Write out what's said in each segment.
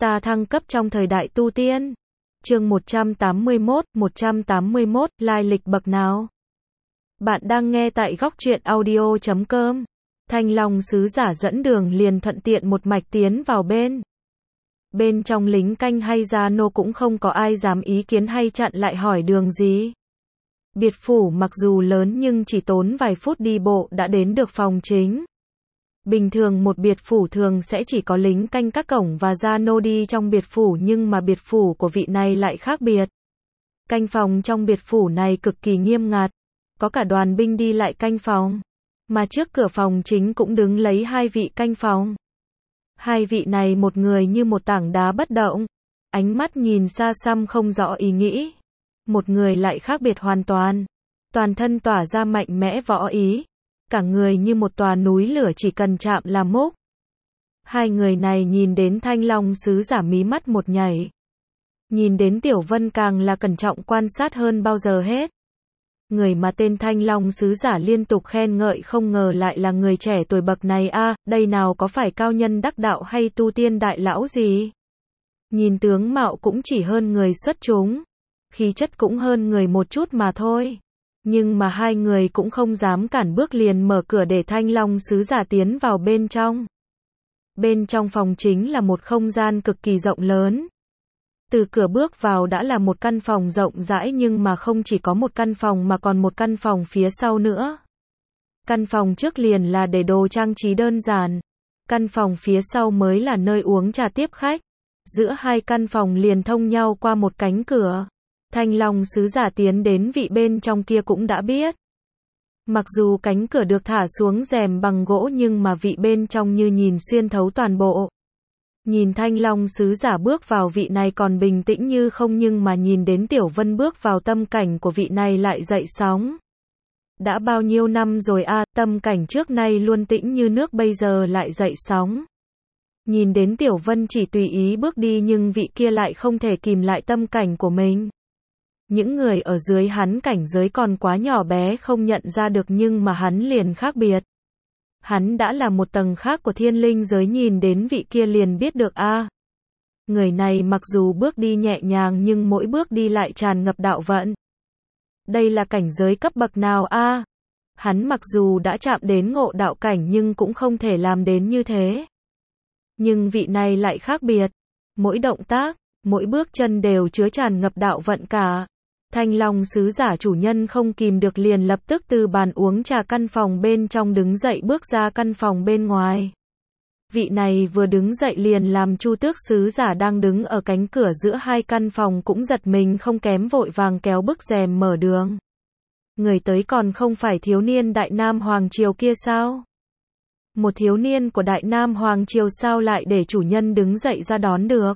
Ta thăng cấp trong thời đại tu tiên. Chương 181, lai lịch bậc nào? Bạn đang nghe tại góc truyện audio.com. Thanh Long sứ giả dẫn đường liền thuận tiện một mạch tiến vào bên trong lính canh hay gia nô cũng không có ai dám ý kiến hay chặn lại hỏi đường gì. Biệt phủ mặc dù lớn nhưng chỉ tốn vài phút đi bộ đã đến được phòng chính. Bình thường một biệt phủ thường sẽ chỉ có lính canh các cổng và gia nô đi trong biệt phủ, nhưng mà biệt phủ của vị này lại khác biệt. Canh phòng trong biệt phủ này cực kỳ nghiêm ngặt, có cả đoàn binh đi lại canh phòng, mà trước cửa phòng chính cũng đứng lấy hai vị canh phòng. Hai vị này một người như một tảng đá bất động, ánh mắt nhìn xa xăm không rõ ý nghĩ. Một người lại khác biệt hoàn toàn, toàn thân tỏa ra mạnh mẽ võ ý. Cả người như một tòa núi lửa chỉ cần chạm là mốc. Hai người này nhìn đến Thanh Long sứ giả mí mắt một nhảy. Nhìn đến Tiểu Vân càng là cẩn trọng quan sát hơn bao giờ hết. Người mà tên Thanh Long sứ giả liên tục khen ngợi không ngờ lại là người trẻ tuổi bậc này a, đây nào có phải cao nhân đắc đạo hay tu tiên đại lão gì. Nhìn tướng mạo cũng chỉ hơn người xuất chúng, khí chất cũng hơn người một chút mà thôi. Nhưng mà hai người cũng không dám cản bước liền mở cửa để Thanh Long sứ giả tiến vào bên trong. Bên trong phòng chính là một không gian cực kỳ rộng lớn. Từ cửa bước vào đã là một căn phòng rộng rãi, nhưng mà không chỉ có một căn phòng mà còn một căn phòng phía sau nữa. Căn phòng trước liền là để đồ trang trí đơn giản. Căn phòng phía sau mới là nơi uống trà tiếp khách. Giữa hai căn phòng liền thông nhau qua một cánh cửa. Thanh Long sứ giả tiến đến vị bên trong kia cũng đã biết. Mặc dù cánh cửa được thả xuống rèm bằng gỗ nhưng mà vị bên trong như nhìn xuyên thấu toàn bộ. Nhìn Thanh Long sứ giả bước vào, vị này còn bình tĩnh như không, nhưng mà nhìn đến Tiểu Vân bước vào, tâm cảnh của vị này lại dậy sóng. Đã bao nhiêu năm rồi a, tâm cảnh trước nay luôn tĩnh như nước bây giờ lại dậy sóng. Nhìn đến Tiểu Vân chỉ tùy ý bước đi nhưng vị kia lại không thể kìm lại tâm cảnh của mình. Những người ở dưới hắn cảnh giới còn quá nhỏ bé không nhận ra được, nhưng mà hắn liền khác biệt. Hắn đã là một tầng khác của thiên linh giới, nhìn đến vị kia liền biết được a. Người này mặc dù bước đi nhẹ nhàng nhưng mỗi bước đi lại tràn ngập đạo vận. Đây là cảnh giới cấp bậc nào a? Hắn mặc dù đã chạm đến ngộ đạo cảnh nhưng cũng không thể làm đến như thế. Nhưng vị này lại khác biệt. Mỗi động tác, mỗi bước chân đều chứa tràn ngập đạo vận cả. Thanh Long sứ giả chủ nhân không kìm được liền lập tức từ bàn uống trà căn phòng bên trong đứng dậy bước ra căn phòng bên ngoài. Vị này vừa đứng dậy liền làm Chu Tước sứ giả đang đứng ở cánh cửa giữa hai căn phòng cũng giật mình không kém, vội vàng kéo bức rèm mở đường. Người tới còn không phải thiếu niên Đại Nam Hoàng Triều kia sao? Một thiếu niên của Đại Nam Hoàng Triều sao lại để chủ nhân đứng dậy ra đón được?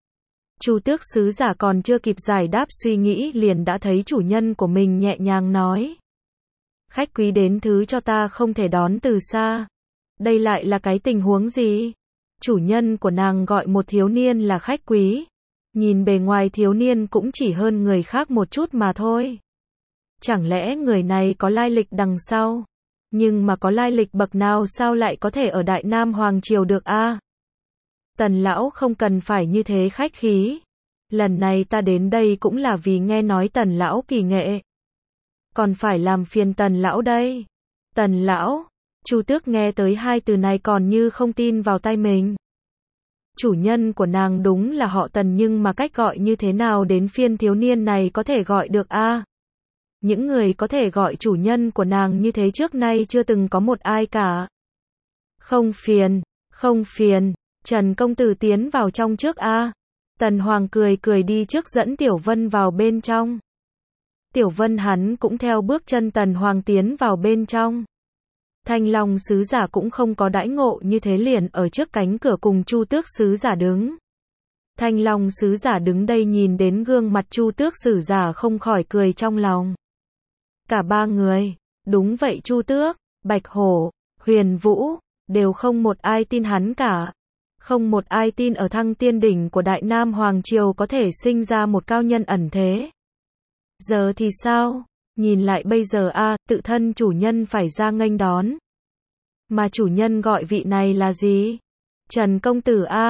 Chu Tước sứ giả còn chưa kịp giải đáp suy nghĩ liền đã thấy chủ nhân của mình nhẹ nhàng nói. Khách quý đến thứ cho ta không thể đón từ xa. Đây lại là cái tình huống gì? Chủ nhân của nàng gọi một thiếu niên là khách quý. Nhìn bề ngoài thiếu niên cũng chỉ hơn người khác một chút mà thôi. Chẳng lẽ người này có lai lịch đằng sau? Nhưng mà có lai lịch bậc nào sao lại có thể ở Đại Nam Hoàng Triều được a? Tần lão không cần phải như thế khách khí. Lần này ta đến đây cũng là vì nghe nói Tần lão kỳ nghệ. Còn phải làm phiền Tần lão đây. Tần lão, Chu Tước nghe tới hai từ này còn như không tin vào tai mình. Chủ nhân của nàng đúng là họ Tần, nhưng mà cách gọi như thế nào đến phiên thiếu niên này có thể gọi được a? Những người có thể gọi chủ nhân của nàng như thế trước nay chưa từng có một ai cả. Không phiền. Trần công tử tiến vào trong trước a. Tần Hoàng cười cười đi trước dẫn Tiểu Vân vào bên trong. Tiểu Vân hắn cũng theo bước chân Tần Hoàng tiến vào bên trong. Thanh Long sứ giả cũng không có đãi ngộ như thế, liền ở trước cánh cửa cùng Chu Tước sứ giả đứng. Thanh Long sứ giả đứng đây nhìn đến gương mặt Chu Tước sứ giả không khỏi cười trong lòng. Cả ba người, đúng vậy, Chu Tước, Bạch Hổ, Huyền Vũ, đều không một ai tin hắn cả. Không một ai tin ở Thăng Tiên đỉnh của Đại Nam Hoàng Triều có thể sinh ra một cao nhân ẩn thế. Giờ thì sao? Nhìn lại bây giờ a, tự thân chủ nhân phải ra nghênh đón. Mà chủ nhân gọi vị này là gì? Trần công tử a.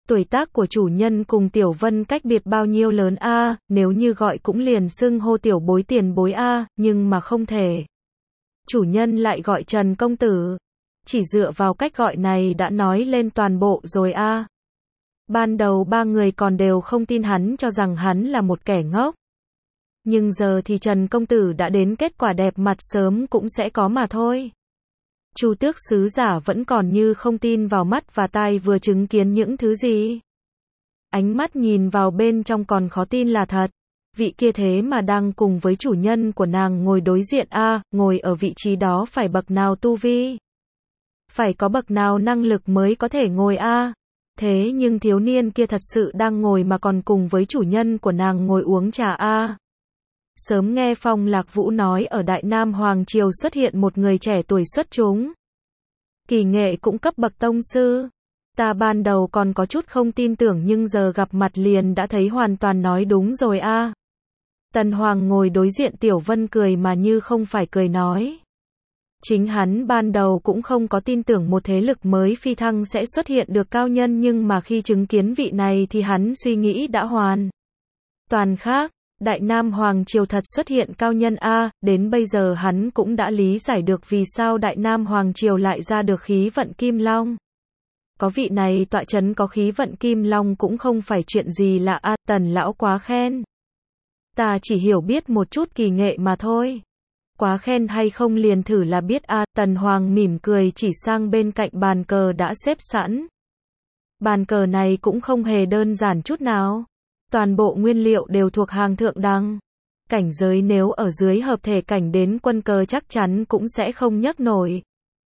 Tuổi tác của chủ nhân cùng Tiểu Vân cách biệt bao nhiêu lớn a, nếu như gọi cũng liền xưng hô tiểu bối tiền bối a, nhưng mà không thể. Chủ nhân lại gọi Trần công tử. Chỉ dựa vào cách gọi này đã nói lên toàn bộ rồi a. Ban đầu ba người còn đều không tin hắn, cho rằng hắn là một kẻ ngốc. Nhưng giờ thì Trần công tử đã đến, kết quả đẹp mặt sớm cũng sẽ có mà thôi. Chu Tước sứ giả vẫn còn như không tin vào mắt và tai vừa chứng kiến những thứ gì. Ánh mắt nhìn vào bên trong còn khó tin là thật. Vị kia thế mà đang cùng với chủ nhân của nàng ngồi đối diện a, ngồi ở vị trí đó phải bậc nào tu vi? Phải có bậc nào năng lực mới có thể ngồi a? Thế nhưng thiếu niên kia thật sự đang ngồi mà còn cùng với chủ nhân của nàng ngồi uống trà a. Sớm nghe Phong Lạc Vũ nói ở Đại Nam Hoàng Triều xuất hiện một người trẻ tuổi xuất chúng. Kỳ nghệ cũng cấp bậc tông sư. Ta ban đầu còn có chút không tin tưởng nhưng giờ gặp mặt liền đã thấy hoàn toàn nói đúng rồi a. Tần Hoàng ngồi đối diện Tiểu Vân cười mà như không phải cười nói. Chính hắn ban đầu cũng không có tin tưởng một thế lực mới phi thăng sẽ xuất hiện được cao nhân, nhưng mà khi chứng kiến vị này thì hắn suy nghĩ đã hoàn toàn khác. Đại Nam Hoàng Triều thật xuất hiện cao nhân a, đến bây giờ hắn cũng đã lý giải được vì sao Đại Nam Hoàng Triều lại ra được khí vận Kim Long. Có vị này tọa chấn có khí vận Kim Long cũng không phải chuyện gì lạ a, Tần lão quá khen. Ta chỉ hiểu biết một chút kỳ nghệ mà thôi. Quá khen hay không liền thử là biết a, Tần Hoàng mỉm cười chỉ sang bên cạnh bàn cờ đã xếp sẵn. Bàn cờ này cũng không hề đơn giản chút nào. Toàn bộ nguyên liệu đều thuộc hàng thượng đẳng. Cảnh giới nếu ở dưới hợp thể cảnh đến quân cờ chắc chắn cũng sẽ không nhấc nổi.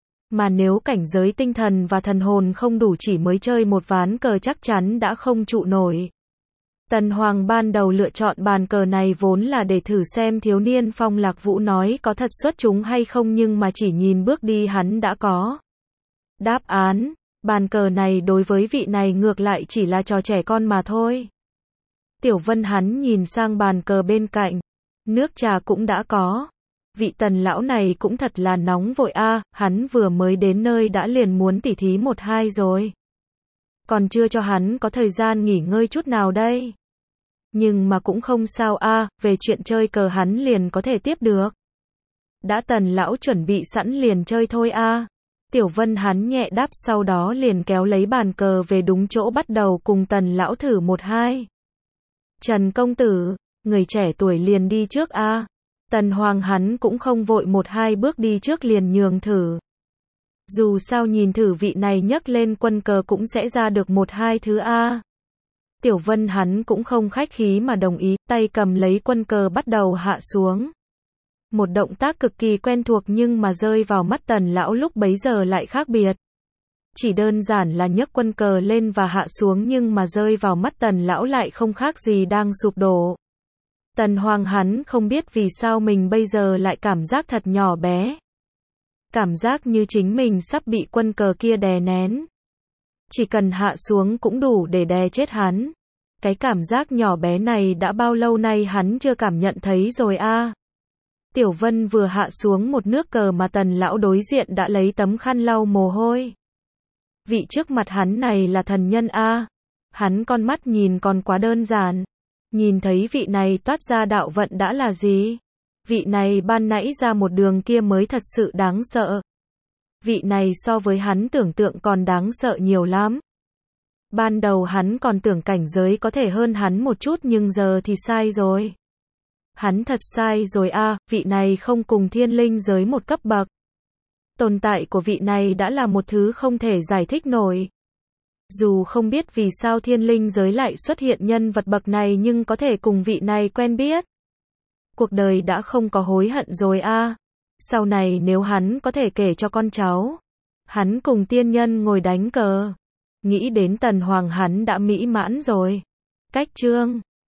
Mà nếu cảnh giới tinh thần và thần hồn không đủ chỉ mới chơi một ván cờ chắc chắn đã không trụ nổi. Tần Hoàng ban đầu lựa chọn bàn cờ này vốn là để thử xem thiếu niên Phong Lạc Vũ nói có thật xuất chúng hay không, nhưng mà chỉ nhìn bước đi hắn đã có đáp án. Bàn cờ này đối với vị này ngược lại chỉ là trò trẻ con mà thôi. Tiểu Vân hắn nhìn sang bàn cờ bên cạnh. Nước trà cũng đã có. Vị Tần lão này cũng thật là nóng vội a, hắn vừa mới đến nơi đã liền muốn tỉ thí 1-2 rồi. Còn chưa cho hắn có thời gian nghỉ ngơi chút nào đây. Nhưng mà cũng không sao a, về chuyện chơi cờ hắn liền có thể tiếp được. Đã Tần lão chuẩn bị sẵn liền chơi thôi a. Tiểu Vân hắn nhẹ đáp, sau đó liền kéo lấy bàn cờ về đúng chỗ bắt đầu cùng Tần lão thử 1-2. Trần công tử, người trẻ tuổi liền đi trước a. Tần Hoàng hắn cũng không vội 1-2 bước đi trước liền nhường thử. Dù sao nhìn thử vị này nhấc lên quân cờ cũng sẽ ra được 1-2 thứ a. Tiểu Vân hắn cũng không khách khí mà đồng ý, tay cầm lấy quân cờ bắt đầu hạ xuống. Một động tác cực kỳ quen thuộc nhưng mà rơi vào mắt Tần lão lúc bấy giờ lại khác biệt. Chỉ đơn giản là nhấc quân cờ lên và hạ xuống nhưng mà rơi vào mắt Tần lão lại không khác gì đang sụp đổ. Tần Hoàng hắn không biết vì sao mình bây giờ lại cảm giác thật nhỏ bé. Cảm giác như chính mình sắp bị quân cờ kia đè nén. Chỉ cần hạ xuống cũng đủ để đè chết hắn. Cái cảm giác nhỏ bé này đã bao lâu nay hắn chưa cảm nhận thấy rồi a. Tiểu Vân vừa hạ xuống một nước cờ mà Tần lão đối diện đã lấy tấm khăn lau mồ hôi. Vị trước mặt hắn này là thần nhân a. Hắn con mắt nhìn còn quá đơn giản. Nhìn thấy vị này toát ra đạo vận đã là gì? Vị này ban nãy ra một đường kia mới thật sự đáng sợ. Vị này so với hắn tưởng tượng còn đáng sợ nhiều lắm. Ban đầu hắn còn tưởng cảnh giới có thể hơn hắn một chút nhưng giờ thì sai rồi. Hắn thật sai rồi a, vị này không cùng thiên linh giới một cấp bậc. Tồn tại của vị này đã là một thứ không thể giải thích nổi. Dù không biết vì sao thiên linh giới lại xuất hiện nhân vật bậc này nhưng có thể cùng vị này quen biết. Cuộc đời đã không có hối hận rồi a. Sau này nếu hắn có thể kể cho con cháu. Hắn cùng tiên nhân ngồi đánh cờ. Nghĩ đến Tần Hoàng hắn đã mỹ mãn rồi. Cách chương